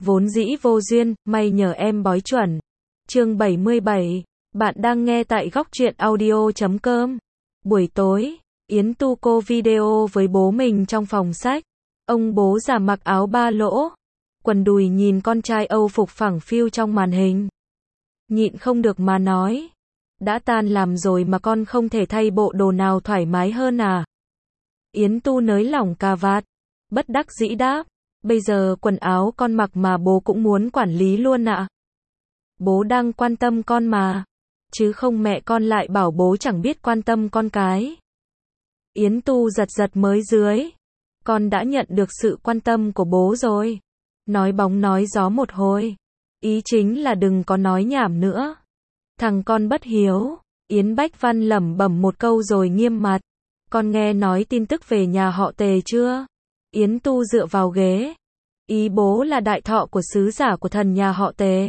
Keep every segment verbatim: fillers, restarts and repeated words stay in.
Vốn dĩ vô duyên, may nhờ em bói chuẩn. Chương bảy mươi bảy. Bạn đang nghe tại góc truyện audio chấm com. Buổi tối, Yến Tu cô video với bố mình trong phòng sách. Ông bố già mặc áo ba lỗ, quần đùi nhìn con trai Âu phục phẳng phiu trong màn hình. Nhịn không được mà nói. Đã tan làm rồi mà con không thể thay bộ đồ nào thoải mái hơn à? Yến Tu nới lỏng cà vạt, bất đắc dĩ đáp. Bây giờ quần áo con mặc mà bố cũng muốn quản lý luôn ạ. Bố đang quan tâm con mà. Chứ không mẹ con lại bảo bố chẳng biết quan tâm con cái. Yến Tu giật giật mới dưới. Con đã nhận được sự quan tâm của bố rồi. Nói bóng nói gió một hồi. Ý chính là đừng có nói nhảm nữa. Thằng con bất hiếu. Yến Bách Văn lẩm bẩm một câu rồi nghiêm mặt. Con nghe nói tin tức về nhà họ Tề chưa? Yến Tu dựa vào ghế. Ý bố là đại thọ của sứ giả của thần nhà họ Tề.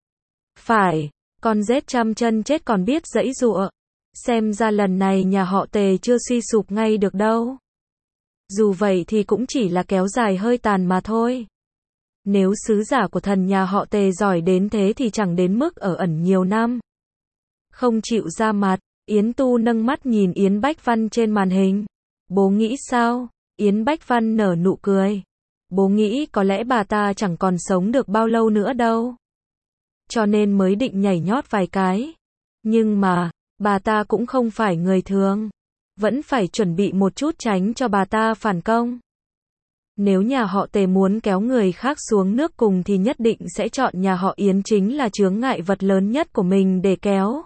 Phải, con rết trăm chân chết còn biết giãy giụa. Xem ra lần này nhà họ Tề chưa suy sụp ngay được đâu. Dù vậy thì cũng chỉ là kéo dài hơi tàn mà thôi. Nếu sứ giả của thần nhà họ Tề giỏi đến thế thì chẳng đến mức ở ẩn nhiều năm. Không chịu ra mặt, Yến Tu nâng mắt nhìn Yến Bách Văn trên màn hình. Bố nghĩ sao? Yến Bách Văn nở nụ cười. Bố nghĩ có lẽ bà ta chẳng còn sống được bao lâu nữa đâu. Cho nên mới định nhảy nhót vài cái. Nhưng mà, bà ta cũng không phải người thường. Vẫn phải chuẩn bị một chút tránh cho bà ta phản công. Nếu nhà họ Tề muốn kéo người khác xuống nước cùng thì nhất định sẽ chọn nhà họ Yến chính là chướng ngại vật lớn nhất của mình để kéo.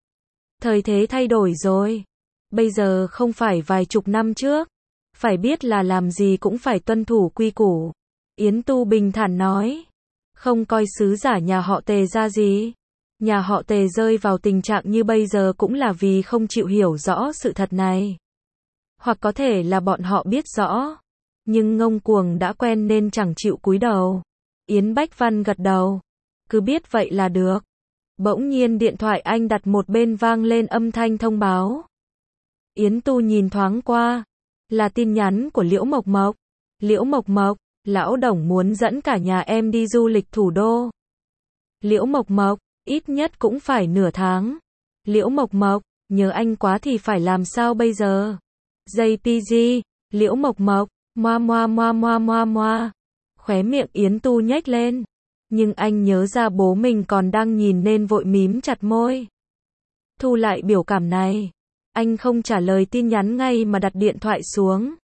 Thời thế thay đổi rồi. Bây giờ không phải vài chục năm trước. Phải biết là làm gì cũng phải tuân thủ quy củ. Yến Tu bình thản nói. Không coi sứ giả nhà họ Tề ra gì. Nhà họ Tề rơi vào tình trạng như bây giờ cũng là vì không chịu hiểu rõ sự thật này. Hoặc có thể là bọn họ biết rõ. Nhưng ngông cuồng đã quen nên chẳng chịu cúi đầu. Yến Bách Văn gật đầu. Cứ biết vậy là được. Bỗng nhiên điện thoại anh đặt một bên vang lên âm thanh thông báo. Yến Tu nhìn thoáng qua. Là tin nhắn của Liễu Mộc Mộc. Liễu Mộc Mộc, lão Đồng muốn dẫn cả nhà em đi du lịch thủ đô. Liễu Mộc Mộc, ít nhất cũng phải nửa tháng. Liễu Mộc Mộc, nhớ anh quá thì phải làm sao bây giờ? gi pê giê, Liễu Mộc Mộc, moa moa moa moa moa moa. Khóe miệng Yến Tu nhếch lên. Nhưng anh nhớ ra bố mình còn đang nhìn nên vội mím chặt môi. Thu lại biểu cảm này. Anh không trả lời tin nhắn ngay mà đặt điện thoại xuống.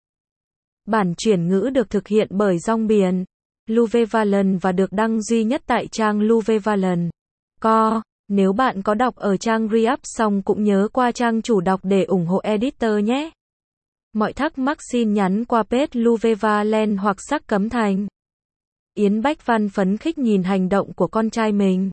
Bản chuyển ngữ được thực hiện bởi Rong Biển, Luvevallen và được đăng duy nhất tại trang Luvevallen. Co, nếu bạn có đọc ở trang Re-up xong cũng nhớ qua trang chủ đọc để ủng hộ editor nhé. Mọi thắc mắc xin nhắn qua page Luvevallen hoặc Sắc Cấm Thành. Yến Bách Văn phấn khích nhìn hành động của con trai mình.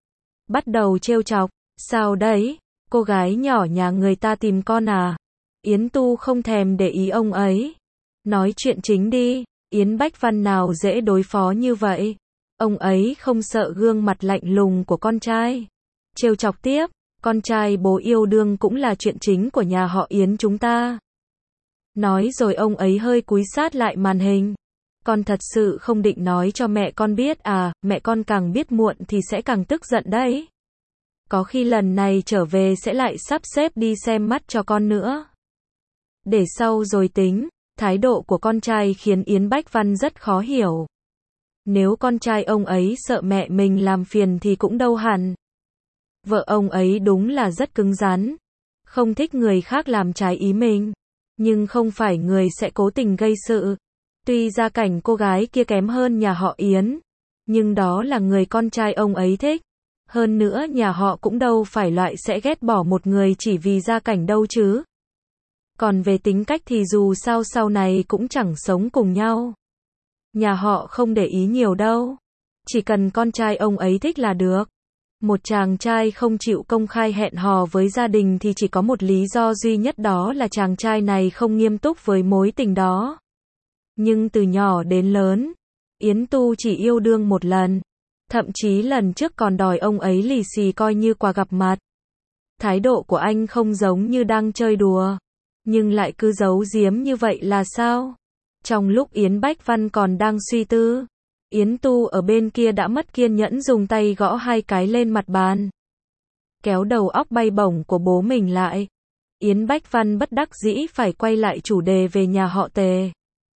Bắt đầu trêu chọc, sao đấy? Cô gái nhỏ nhà người ta tìm con à? Yến Tu không thèm để ý ông ấy. Nói chuyện chính đi, Yến Bách Văn nào dễ đối phó như vậy. Ông ấy không sợ gương mặt lạnh lùng của con trai. Trêu chọc tiếp, con trai bố yêu đương cũng là chuyện chính của nhà họ Yến chúng ta. Nói rồi ông ấy hơi cúi sát lại màn hình. Con thật sự không định nói cho mẹ con biết à, mẹ con càng biết muộn thì sẽ càng tức giận đấy. Có khi lần này trở về sẽ lại sắp xếp đi xem mắt cho con nữa. Để sau rồi tính, thái độ của con trai khiến Yến Bách Văn rất khó hiểu. Nếu con trai ông ấy sợ mẹ mình làm phiền thì cũng đâu hẳn. Vợ ông ấy đúng là rất cứng rắn. Không thích người khác làm trái ý mình. Nhưng không phải người sẽ cố tình gây sự. Tuy gia cảnh cô gái kia kém hơn nhà họ Yến. Nhưng đó là người con trai ông ấy thích. Hơn nữa nhà họ cũng đâu phải loại sẽ ghét bỏ một người chỉ vì gia cảnh đâu chứ. Còn về tính cách thì dù sao sau này cũng chẳng sống cùng nhau. Nhà họ không để ý nhiều đâu. Chỉ cần con trai ông ấy thích là được. Một chàng trai không chịu công khai hẹn hò với gia đình thì chỉ có một lý do duy nhất, đó là chàng trai này không nghiêm túc với mối tình đó. Nhưng từ nhỏ đến lớn, Yến Tu chỉ yêu đương một lần. Thậm chí lần trước còn đòi ông ấy lì xì coi như quà gặp mặt. Thái độ của anh không giống như đang chơi đùa. Nhưng lại cứ giấu giếm như vậy là sao? Trong lúc Yến Bách Văn còn đang suy tư, Yến Tu ở bên kia đã mất kiên nhẫn dùng tay gõ hai cái lên mặt bàn. Kéo đầu óc bay bổng của bố mình lại. Yến Bách Văn bất đắc dĩ phải quay lại chủ đề về nhà họ Tề.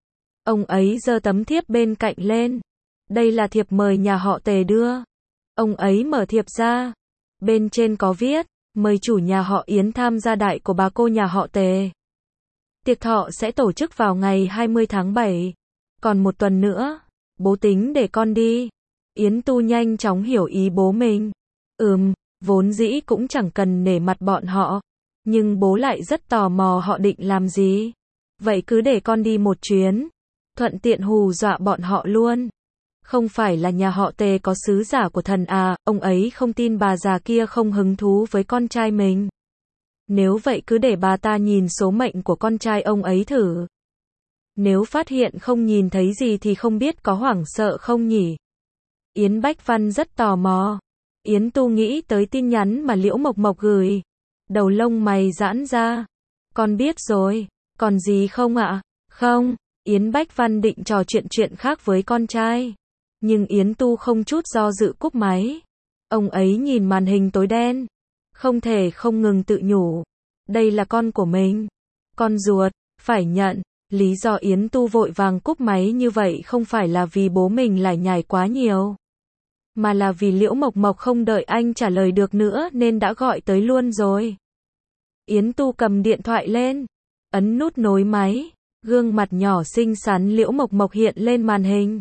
Ông ấy giơ tấm thiếp bên cạnh lên. Đây là thiệp mời nhà họ Tề đưa. Ông ấy mở thiệp ra. Bên trên có viết, mời chủ nhà họ Yến tham gia đại của bà cô nhà họ Tề. Tiệc thọ sẽ tổ chức vào ngày hai mươi tháng bảy. Còn một tuần nữa, bố tính để con đi. Yến Tu nhanh chóng hiểu ý bố mình. Ừm, vốn dĩ cũng chẳng cần nể mặt bọn họ. Nhưng bố lại rất tò mò họ định làm gì. Vậy cứ để con đi một chuyến. Thuận tiện hù dọa bọn họ luôn. Không phải là nhà họ Tề có sứ giả của thần à, ông ấy không tin bà già kia không hứng thú với con trai mình. Nếu vậy cứ để bà ta nhìn số mệnh của con trai ông ấy thử. Nếu phát hiện không nhìn thấy gì thì không biết có hoảng sợ không nhỉ? Yến Bách Văn rất tò mò. Yến Tu nghĩ tới tin nhắn mà Liễu Mộc Mộc gửi. Đầu lông mày giãn ra. Con biết rồi. Còn gì không ạ? Không. Yến Bách Văn định trò chuyện chuyện khác với con trai. Nhưng Yến Tu không chút do dự cúp máy. Ông ấy nhìn màn hình tối đen. Không thể không ngừng tự nhủ. Đây là con của mình. Con ruột. Phải nhận. Lý do Yến Tu vội vàng cúp máy như vậy không phải là vì bố mình lải nhải quá nhiều. Mà là vì Liễu Mộc Mộc không đợi anh trả lời được nữa nên đã gọi tới luôn rồi. Yến Tu cầm điện thoại lên. Ấn nút nối máy. Gương mặt nhỏ xinh xắn Liễu Mộc Mộc hiện lên màn hình.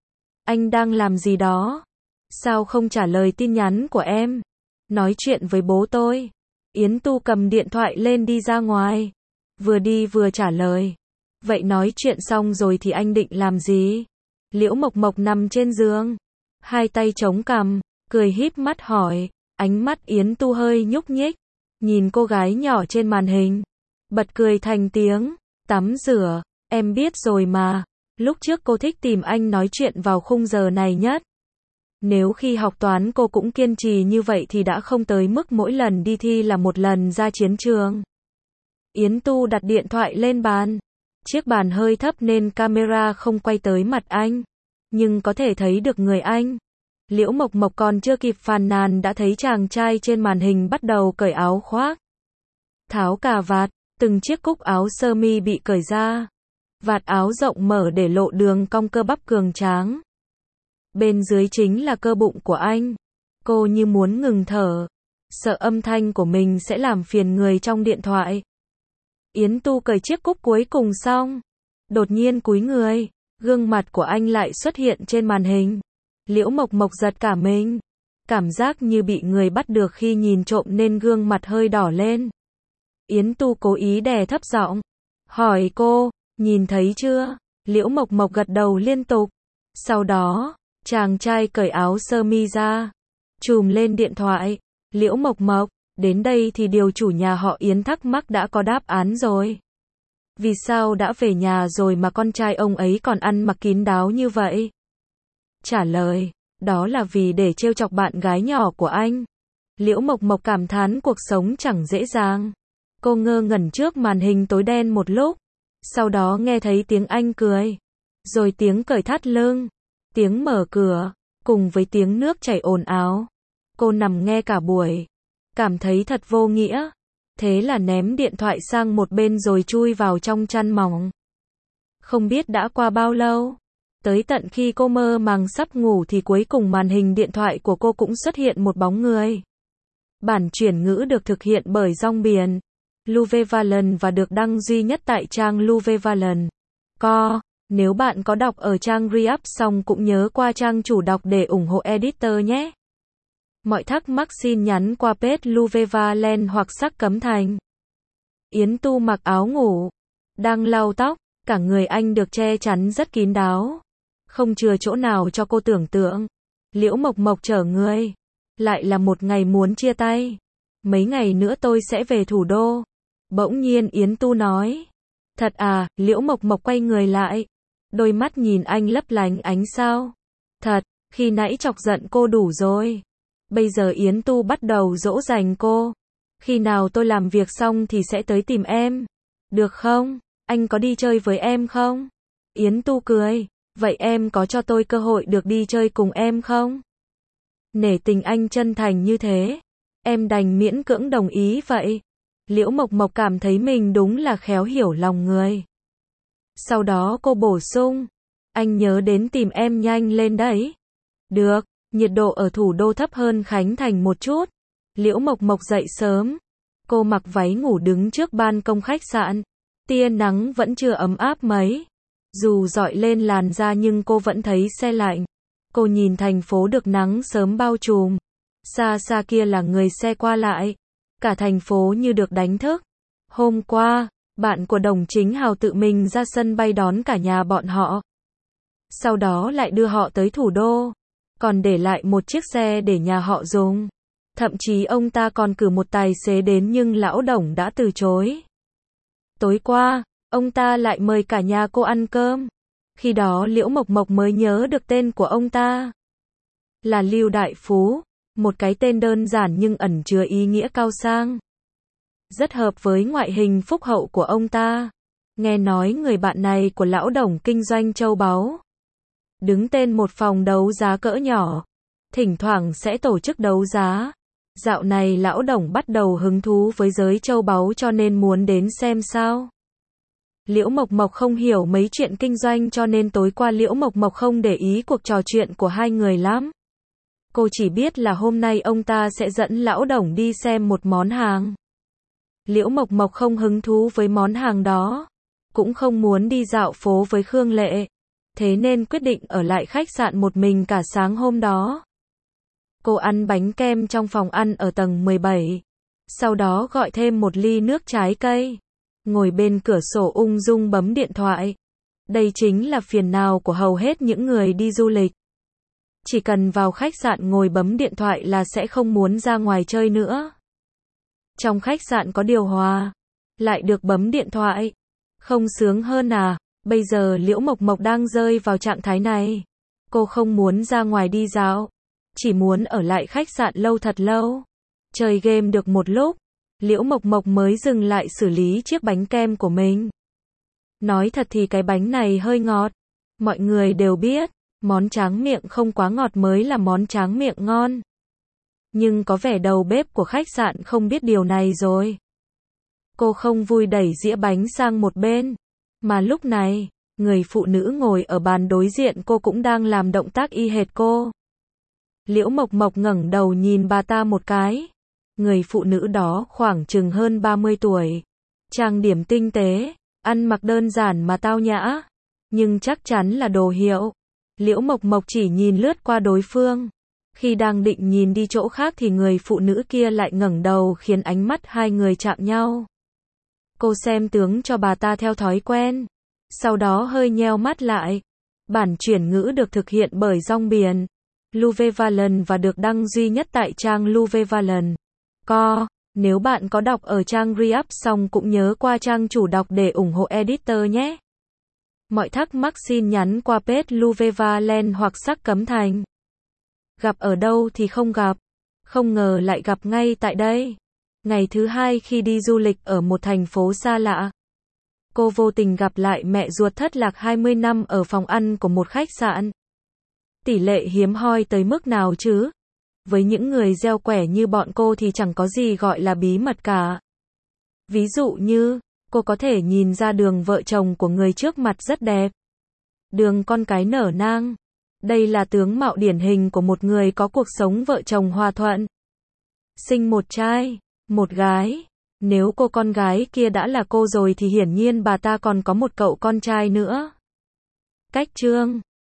Anh đang làm gì đó? Sao không trả lời tin nhắn của em? Nói chuyện với bố tôi. Yến Tu cầm điện thoại lên đi ra ngoài. Vừa đi vừa trả lời. Vậy nói chuyện xong rồi thì anh định làm gì? Liễu Mộc Mộc nằm trên giường. Hai tay chống cằm, cười híp mắt hỏi. Ánh mắt Yến Tu hơi nhúc nhích. Nhìn cô gái nhỏ trên màn hình. Bật cười thành tiếng. Tắm rửa. Em biết rồi mà. Lúc trước cô thích tìm anh nói chuyện vào khung giờ này nhất. Nếu khi học toán cô cũng kiên trì như vậy thì đã không tới mức mỗi lần đi thi là một lần ra chiến trường. Yến Tu đặt điện thoại lên bàn. Chiếc bàn hơi thấp nên camera không quay tới mặt anh. Nhưng có thể thấy được người anh. Liễu Mộc Mộc còn chưa kịp phàn nàn đã thấy chàng trai trên màn hình bắt đầu cởi áo khoác. Tháo cà vạt, từng chiếc cúc áo sơ mi bị cởi ra. Vạt áo rộng mở để lộ đường cong cơ bắp cường tráng. Bên dưới chính là cơ bụng của anh. Cô như muốn ngừng thở. Sợ âm thanh của mình sẽ làm phiền người trong điện thoại. Yến Tu cởi chiếc cúc cuối cùng xong. Đột nhiên cúi người. Gương mặt của anh lại xuất hiện trên màn hình. Liễu Mộc Mộc giật cả mình. Cảm giác như bị người bắt được khi nhìn trộm nên gương mặt hơi đỏ lên. Yến Tu cố ý đè thấp giọng. Hỏi cô, nhìn thấy chưa? Liễu Mộc Mộc gật đầu liên tục. Sau đó, chàng trai cởi áo sơ mi ra. Chùm lên điện thoại. Liễu Mộc Mộc, đến đây thì điều chủ nhà họ Yến thắc mắc đã có đáp án rồi. Vì sao đã về nhà rồi mà con trai ông ấy còn ăn mặc kín đáo như vậy? Trả lời, đó là vì để trêu chọc bạn gái nhỏ của anh. Liễu Mộc Mộc cảm thán cuộc sống chẳng dễ dàng. Cô ngơ ngẩn trước màn hình tối đen một lúc. Sau đó nghe thấy tiếng anh cười. Rồi tiếng cởi thắt lưng. Tiếng mở cửa. Cùng với tiếng nước chảy ồn ào. Cô nằm nghe cả buổi. Cảm thấy thật vô nghĩa. Thế là ném điện thoại sang một bên rồi chui vào trong chăn mỏng. Không biết đã qua bao lâu. Tới tận khi cô mơ màng sắp ngủ thì cuối cùng màn hình điện thoại của cô cũng xuất hiện một bóng người. Bản chuyển ngữ được thực hiện bởi Rong Biển, Luvevallen và được đăng duy nhất tại trang Luvevallen. Co, nếu bạn có đọc ở trang Re-up xong cũng nhớ qua trang chủ đọc để ủng hộ editor nhé. Mọi thắc mắc xin nhắn qua page Luvevallen hoặc Sắc Cấm Thành. Yến Tu mặc áo ngủ, đang lau tóc, cả người anh được che chắn rất kín đáo. Không chừa chỗ nào cho cô tưởng tượng. Liễu Mộc Mộc chở người. Lại là một ngày muốn chia tay. Mấy ngày nữa tôi sẽ về thủ đô. Bỗng nhiên Yến Tu nói. Thật à, Liễu Mộc Mộc quay người lại. Đôi mắt nhìn anh lấp lánh ánh sao. Thật, khi nãy chọc giận cô đủ rồi. Bây giờ Yến Tu bắt đầu dỗ dành cô. Khi nào tôi làm việc xong thì sẽ tới tìm em. Được không? Anh có đi chơi với em không? Yến Tu cười. Vậy em có cho tôi cơ hội được đi chơi cùng em không? Nể tình anh chân thành như thế, em đành miễn cưỡng đồng ý vậy. Liễu Mộc Mộc cảm thấy mình đúng là khéo hiểu lòng người. Sau đó cô bổ sung, anh nhớ đến tìm em nhanh lên đấy. Được, nhiệt độ ở thủ đô thấp hơn Khánh Thành một chút. Liễu Mộc Mộc dậy sớm. Cô mặc váy ngủ đứng trước ban công khách sạn. Tia nắng vẫn chưa ấm áp mấy. Dù dọi lên làn da nhưng cô vẫn thấy se lạnh. Cô nhìn thành phố được nắng sớm bao trùm. Xa xa kia là người xe qua lại. Cả thành phố như được đánh thức. Hôm qua, bạn của Đồng Chính Hào tự mình ra sân bay đón cả nhà bọn họ. Sau đó lại đưa họ tới thủ đô. Còn để lại một chiếc xe để nhà họ dùng. Thậm chí ông ta còn cử một tài xế đến nhưng lão Đồng đã từ chối. Tối qua, ông ta lại mời cả nhà cô ăn cơm. Khi đó Liễu Mộc Mộc mới nhớ được tên của ông ta. Là Lưu Đại Phú, một cái tên đơn giản nhưng ẩn chứa ý nghĩa cao sang. Rất hợp với ngoại hình phúc hậu của ông ta. Nghe nói người bạn này của lão Đồng kinh doanh châu báu. Đứng tên một phòng đấu giá cỡ nhỏ. Thỉnh thoảng sẽ tổ chức đấu giá. Dạo này lão Đồng bắt đầu hứng thú với giới châu báu cho nên muốn đến xem sao. Liễu Mộc Mộc không hiểu mấy chuyện kinh doanh cho nên tối qua Liễu Mộc Mộc không để ý cuộc trò chuyện của hai người lắm. Cô chỉ biết là hôm nay ông ta sẽ dẫn lão Đồng đi xem một món hàng. Liễu Mộc Mộc không hứng thú với món hàng đó. Cũng không muốn đi dạo phố với Khương Lệ. Thế nên quyết định ở lại khách sạn một mình cả sáng hôm đó. Cô ăn bánh kem trong phòng ăn ở tầng mười bảy. Sau đó gọi thêm một ly nước trái cây. Ngồi bên cửa sổ ung dung bấm điện thoại. Đây chính là phiền não của hầu hết những người đi du lịch. Chỉ cần vào khách sạn ngồi bấm điện thoại là sẽ không muốn ra ngoài chơi nữa. Trong khách sạn có điều hòa. Lại được bấm điện thoại. Không sướng hơn à? Bây giờ Liễu Mộc Mộc đang rơi vào trạng thái này. Cô không muốn ra ngoài đi dạo. Chỉ muốn ở lại khách sạn lâu thật lâu. Chơi game được một lúc. Liễu Mộc Mộc mới dừng lại xử lý chiếc bánh kem của mình. Nói thật thì cái bánh này hơi ngọt. Mọi người đều biết, món tráng miệng không quá ngọt mới là món tráng miệng ngon. Nhưng có vẻ đầu bếp của khách sạn không biết điều này rồi. Cô không vui đẩy dĩa bánh sang một bên. Mà lúc này, người phụ nữ ngồi ở bàn đối diện cô cũng đang làm động tác y hệt cô. Liễu Mộc Mộc ngẩng đầu nhìn bà ta một cái. Người phụ nữ đó khoảng chừng hơn ba mươi tuổi. Trang điểm tinh tế, ăn mặc đơn giản mà tao nhã. Nhưng chắc chắn là đồ hiệu. Liễu Mộc Mộc chỉ nhìn lướt qua đối phương. Khi đang định nhìn đi chỗ khác thì người phụ nữ kia lại ngẩng đầu khiến ánh mắt hai người chạm nhau. Cô xem tướng cho bà ta theo thói quen. Sau đó hơi nheo mắt lại. Bản chuyển ngữ được thực hiện bởi Rong Biển Luvevallen và được đăng duy nhất tại trang Luvevallen. Co, nếu bạn có đọc ở trang Re-up xong cũng nhớ qua trang chủ đọc để ủng hộ editor nhé. Mọi thắc mắc xin nhắn qua page Luvevallen hoặc Sắc Cấm Thành. Gặp ở đâu thì không gặp. Không ngờ lại gặp ngay tại đây. Ngày thứ hai khi đi du lịch ở một thành phố xa lạ. Cô vô tình gặp lại mẹ ruột thất lạc hai mươi năm ở phòng ăn của một khách sạn. Tỷ lệ hiếm hoi tới mức nào chứ? Với những người gieo quẻ như bọn cô thì chẳng có gì gọi là bí mật cả. Ví dụ như, cô có thể nhìn ra đường vợ chồng của người trước mặt rất đẹp. Đường con cái nở nang. Đây là tướng mạo điển hình của một người có cuộc sống vợ chồng hòa thuận. Sinh một trai, một gái. Nếu cô con gái kia đã là cô rồi thì hiển nhiên bà ta còn có một cậu con trai nữa. Cách chương